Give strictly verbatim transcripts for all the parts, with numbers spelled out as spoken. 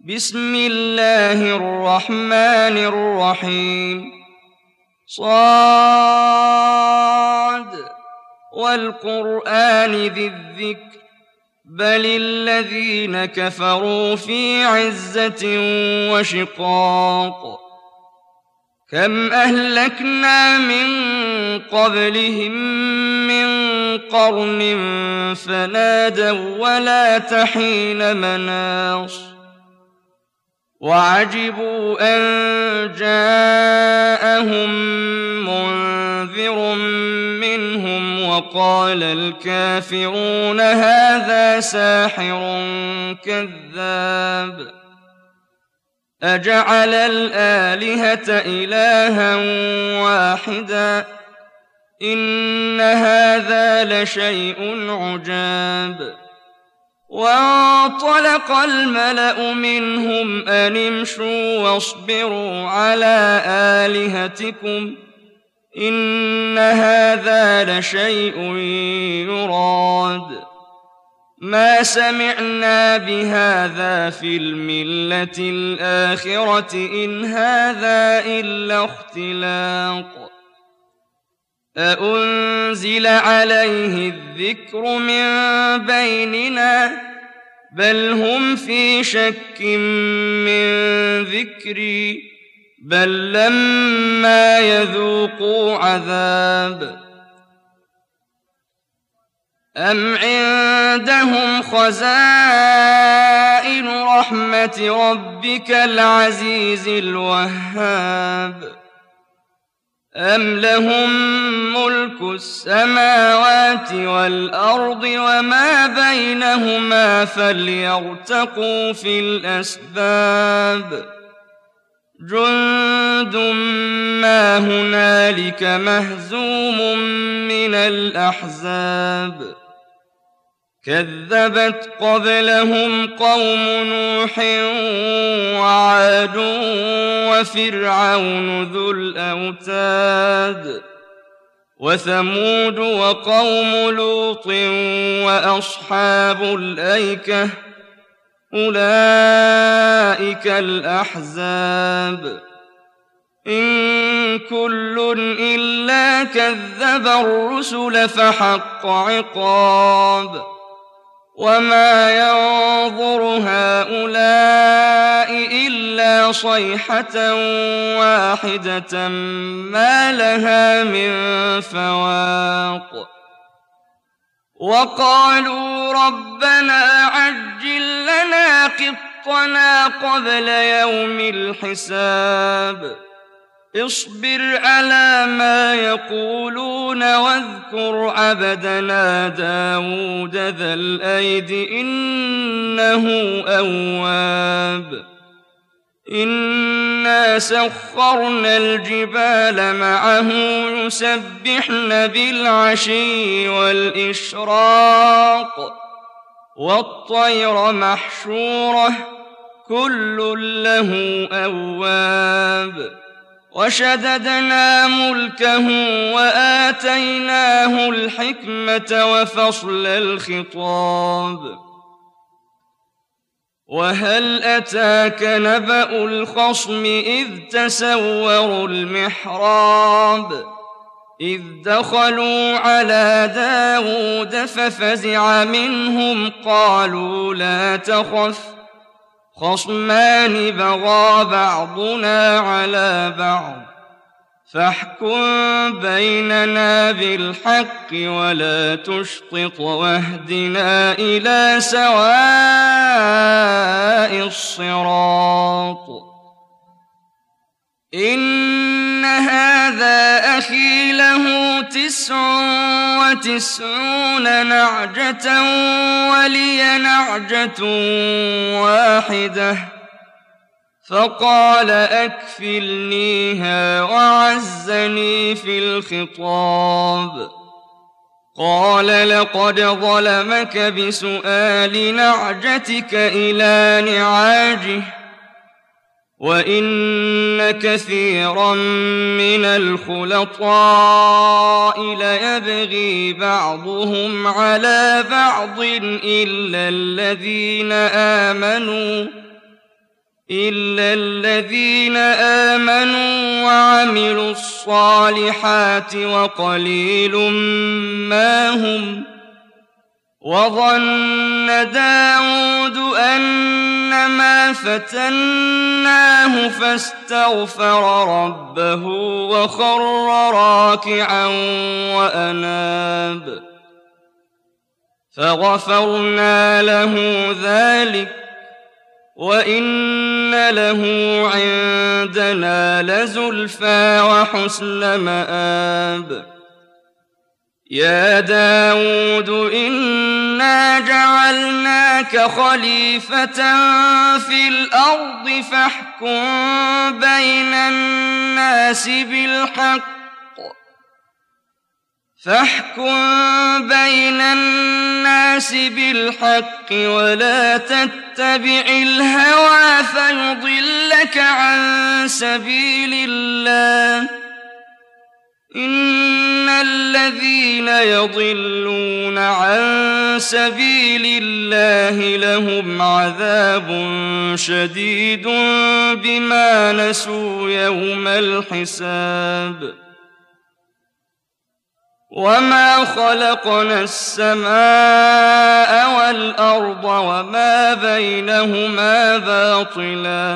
بسم الله الرحمن الرحيم صاد والقرآن ذي الذكر بل الذين كفروا في عزة وشقاق كم أهلكنا من قبلهم من قرن فنادوا ولا تحين مناص وعجبوا أن جاءهم منذر منهم وقال الكافرون هذا ساحر كذاب أجعل الآلهة إلها واحدا إن هذا لشيء عجاب وانطلق الملأ منهم أن امشوا واصبروا على آلهتكم إن هذا لشيء يراد ما سمعنا بهذا في الملة الآخرة إن هذا إلا اختلاق أأنزل عليه الذكر من بيننا بل هم في شك من ذكري بل لما يذوقوا عذاب أم عندهم خزائن رحمة ربك العزيز الوهاب أم لهم ملك السماوات والأرض وما بينهما فليرتقوا في الأسباب جند ما هنالك مهزوم من الأحزاب كذبت قبلهم قوم نوح وعاد وفرعون ذو الأوتاد وثمود وقوم لوط وأصحاب الأيكة أولئك الأحزاب إن كل إلا كذب الرسل فحق عقاب وما ينظر هؤلاء إلا صيحة واحدة ما لها من فواق وقالوا ربنا عجل لنا قطنا قبل يوم الحساب اصبر على ما يقولون واذكر عبدنا داود ذا الأيد إنه أواب إنا سخرنا الجبال معه يسبحن بالعشي والإشراق والطير محشورة كل له أواب وشددنا ملكه وآتيناه الحكمة وفصل الخطاب وهل أتاك نبأ الخصم إذ تسوروا المحراب إذ دخلوا على داود ففزع منهم قالوا لا تخف خصمان بغى بعضنا على بعض فاحكم بيننا بالحق ولا تشطط واهدنا إلى سواء الصراط إن هذا أخي له تسع وتسعون نعجة ولي نعجة واحدة فقال أكفلنيها وعزني في الخطاب قال لقد ظلمك بسؤال نعجتك إلى نعاجه وإن كثيرا من الخلطاء ليبغي بعضهم على بعض إلا الذين آمنوا إلا الذين آمنوا وعملوا الصالحات وقليل ما هم. وظن داود أنما فتناه فاستغفر ربه وخر راكعا وأناب فغفرنا له ذلك وإن له عندنا لزلفى وحسن مآب. يا داود إنا جعلناك خليفة في الأرض فاحكم بين الناس بالحق فاحكم بين الناس بالحق ولا تتبع الهوى فيضلك عن سبيل الله. إن الذين يضلون عن سبيل الله لهم عذاب شديد بما نسوا يوم الحساب. وما خلقنا السماء والأرض وما بينهما باطلا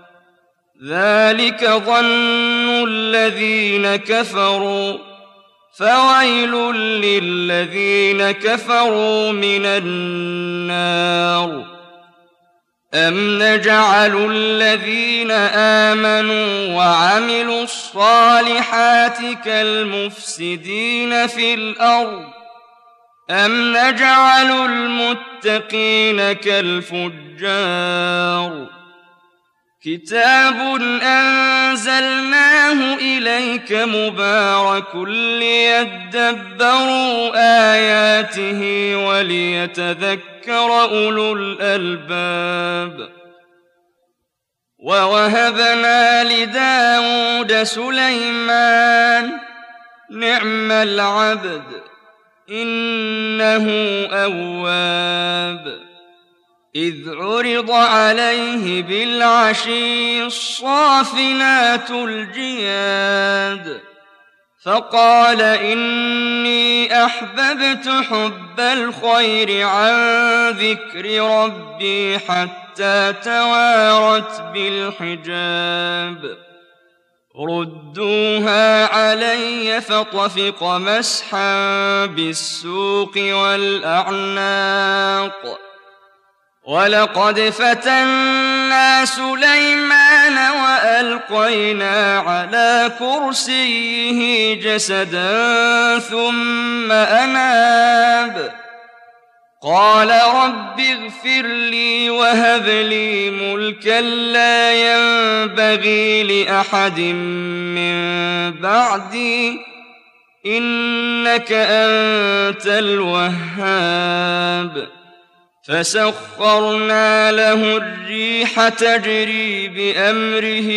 ذلك ظن الذين كفروا فويل للذين كفروا من النار. أم نجعل الذين آمنوا وعملوا الصالحات كالمفسدين في الأرض أم نجعل المتقين كالفجار. كتاب أنزلناه إليك مبارك ليدبروا آياته وليتذكر أولو الألباب. ووهبنا لداود سليمان نعم العبد إنه أواب. إذ عرض عليه بالعشي الصافنات الجياد فقال إني أحببت حب الخير عن ذكر ربي حتى توارت بالحجاب. ردوها علي فطفق مسحا بالسوق والأعناق. ولقد فتنا سليمان وألقينا على كرسيه جسدا ثم أناب قال رب اغفر لي وهب لي ملكا لا ينبغي لأحد من بعدي إنك أنت الوهاب. فسخرنا له الريح تجري بأمره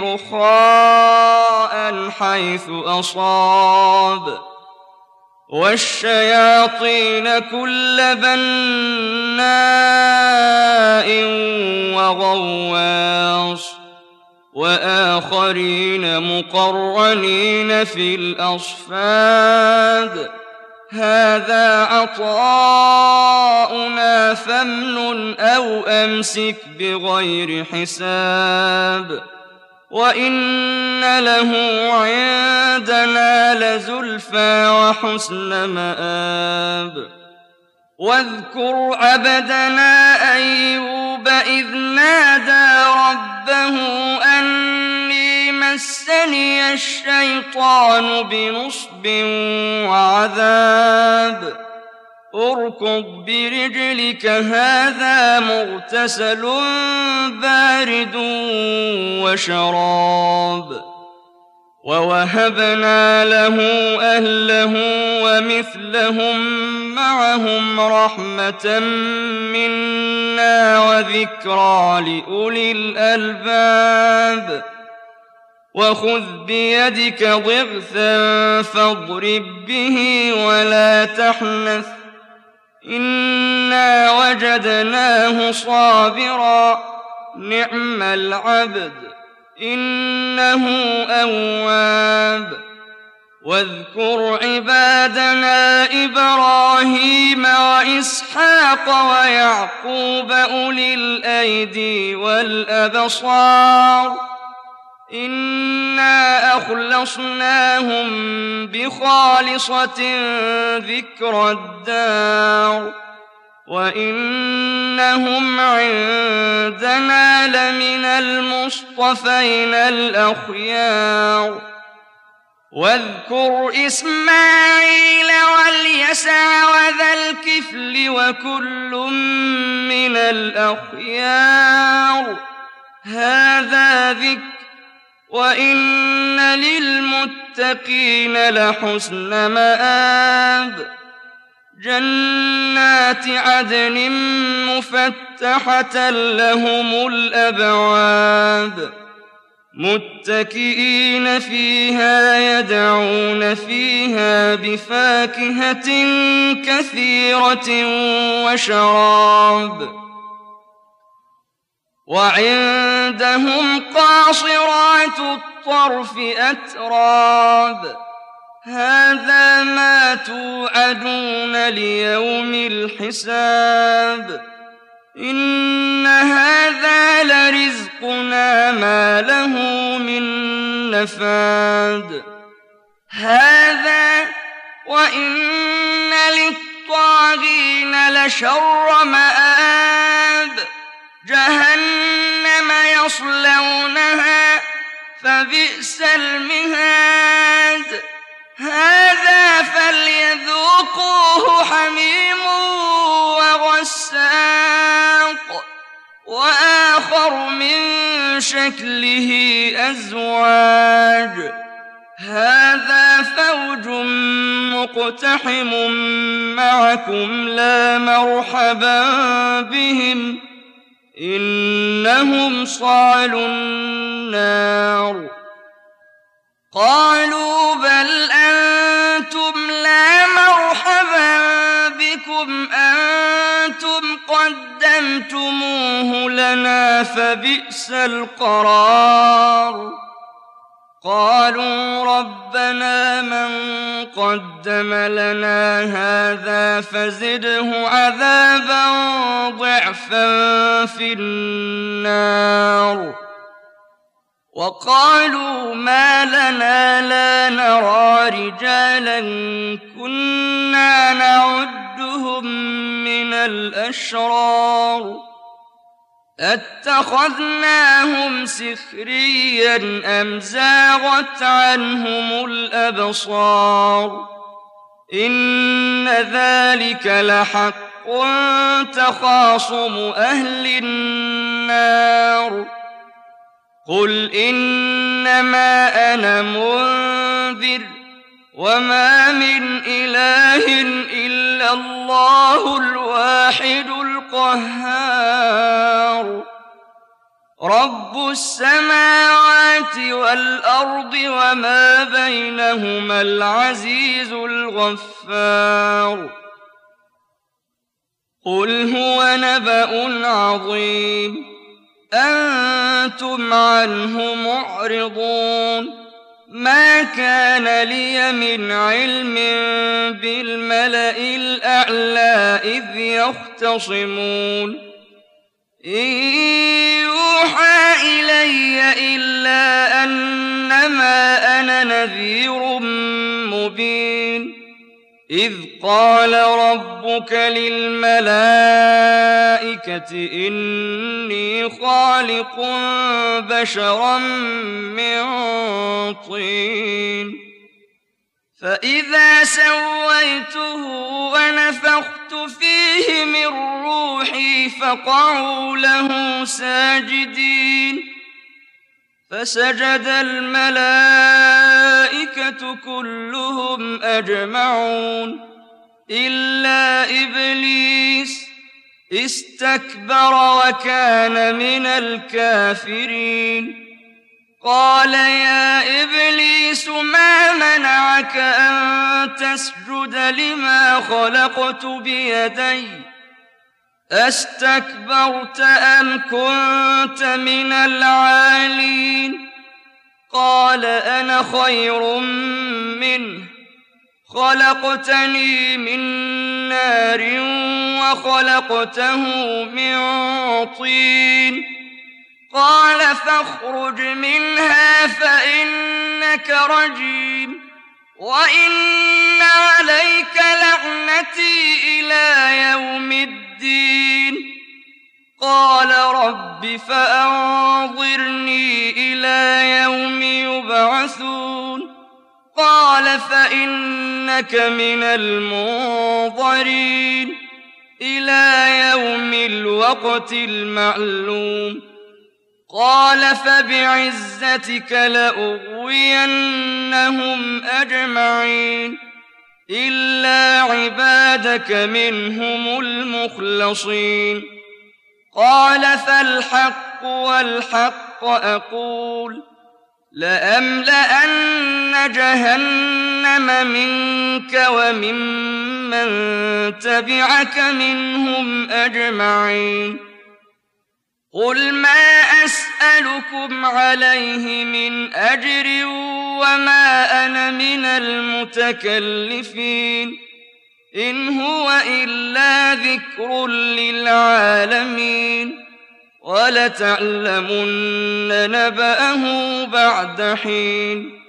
رخاء حيث أصاب والشياطين كل بناء وغواص وآخرين مقرنين في الأصفاد. هذا عطاؤنا فامنن أو أمسك بغير حساب وإن له عندنا لزلفى وحسن مآب. واذكر عبدنا أيوب إذ نادى ربه أني مسني الشيطان بنصب وعذاب. اركض برجلك هذا مغتسل بارد وشراب. ووهبنا له أهله ومثلهم معهم رحمة منا وذكرى لأولي الألباب. وخذ بيدك ضغثا فاضرب به ولا تحنث إنا وجدناه صابرا نعم العبد إنه أواب. واذكر عبادنا إبراهيم وإسحاق ويعقوب أولي الأيدي والأبصار إنا أخلصناهم بخالصة ذكر الدار وإنهم عندنا لمن المصطفين الأخيار. واذكر إسماعيل واليسع وذا الكفل وكل من الأخيار هذا ذكر وإن للمتقين لحسن مآب. جنات عدن مفتحة لهم الأبواب متكئين فيها يدعون فيها بفاكهة كثيرة وشراب. وعندهم قاصرات الطرف أتراب هذا ما توعدون ليوم الحساب إن هذا لرزقنا ما له من نفاد. هذا وإن للطاغين لشر مآب جهنم يصلونها فبئس المهاد. هذا فليذوقوه حميم وغساق وآخر من شكله أزواج هذا فوج مقتحم معكم لا مرحبا بهم إنهم صالوا النار. قالوا بل أنتم لا مرحبا بكم أنتم قدمتموه لنا فبئس القرار. قالوا ربنا من قدم لنا هذا فزده عذابا ضعفا في النار. وقالوا ما لنا لا نرى رجالا كنا نعدهم من الأشرار أتخذناهم سخريا أم زاغت عنهم الأبصار إن ذلك لحق تخاصم أهل النار. قل إنما أنا منذر وما من إله إلا الله الواحد القهار رب السماوات والأرض وما بينهما العزيز الغفار. قل هو نبأ عظيم أنتم عنه معرضون ما كان لي من علم بالملأ الأعلى إذ يختصمون إن يوحى إلي إلا أنما أنا نذير مبين إذ قال ربك للملائكة إني خالق بشرا من طين فإذا سويته ونفخت فيه من روحي فقعوا له ساجدين فسجد الملائكة كلهم أجمعون إلا إبليس استكبر وكان من الكافرين قال يا إبليس ما منعك أن تسجد لما خلقت بيدي أستكبرت أم كنت من العالين قال أنا خير منه خلقتني من نار وخلقته من طين قال فاخرج منها فإنك رجيم وإن عليك لعنتي إلى يوم الدين قال رب فأنظرني إلى يوم يبعثون قال فإنك من المنظرين إلى يوم الوقت المعلوم قال فبعزتك لأغوينهم أجمعين إلا عبادك منهم المخلصين قال فالحق والحق أقول لأملأن جهنم منك وممن تبعك منهم أجمعين قل ما أسألكم عليه من أجر وما أنا من المتكلفين إن هو إلا ذكر للعالمين ولتعلمن نبأه بعد حين